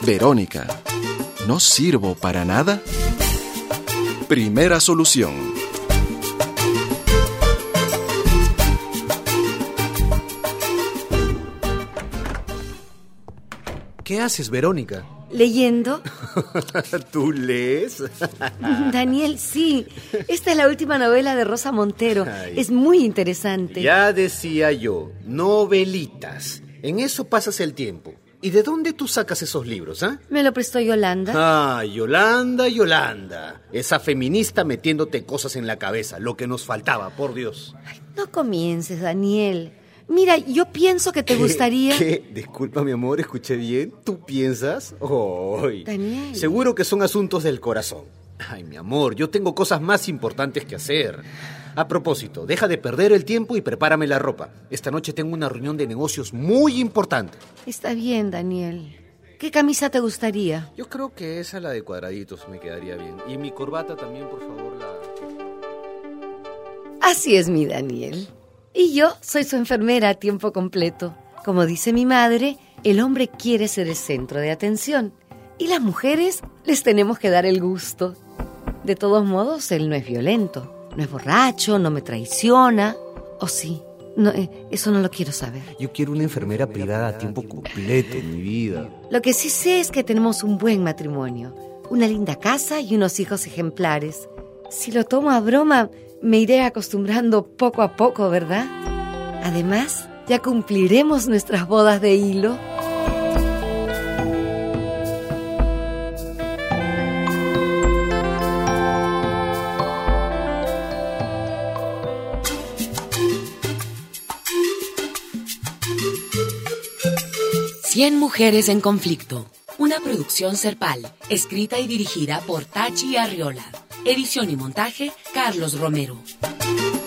Verónica, ¿no sirvo para nada? Primera solución. ¿Qué haces, Verónica? ¿Leyendo? ¿Tú lees? Daniel, sí. Esta es la última novela de Rosa Montero. Ay. Es muy interesante. Ya decía yo, novelitas. En eso pasas el tiempo. ¿Y de dónde tú sacas esos libros, ah? Me lo prestó Yolanda. Ah, Yolanda. Esa feminista metiéndote cosas en la cabeza. Lo que nos faltaba, por Dios. Ay, no comiences, Daniel. Mira, yo pienso que te gustaría... ¿Qué? Disculpa, mi amor, ¿escuché bien? ¿Tú piensas? ¡Ay! Daniel. Seguro que son asuntos del corazón. Ay, mi amor, yo tengo cosas más importantes que hacer. A propósito, deja de perder el tiempo y prepárame la ropa. Esta noche tengo una reunión de negocios muy importante. Está bien, Daniel. ¿Qué camisa te gustaría? Yo creo que esa, la de cuadraditos, me quedaría bien. Y mi corbata también, por favor, Así es, mi Daniel. Y yo soy su enfermera a tiempo completo. Como dice mi madre, el hombre quiere ser el centro de atención. Y las mujeres les tenemos que dar el gusto. De todos modos, él no es violento. No es borracho, no me traiciona. ¿O sí? No, eso no lo quiero saber. Yo quiero una enfermera privada a tiempo completo, mi vida. Lo que sí sé es que tenemos un buen matrimonio. Una linda casa y unos hijos ejemplares. Si lo tomo a broma, me iré acostumbrando poco a poco, ¿verdad? Además, ya cumpliremos nuestras bodas de hilo. Cien mujeres en conflicto. Una producción Serpal, escrita y dirigida por Tachi Arriola. Edición y montaje, Carlos Romero.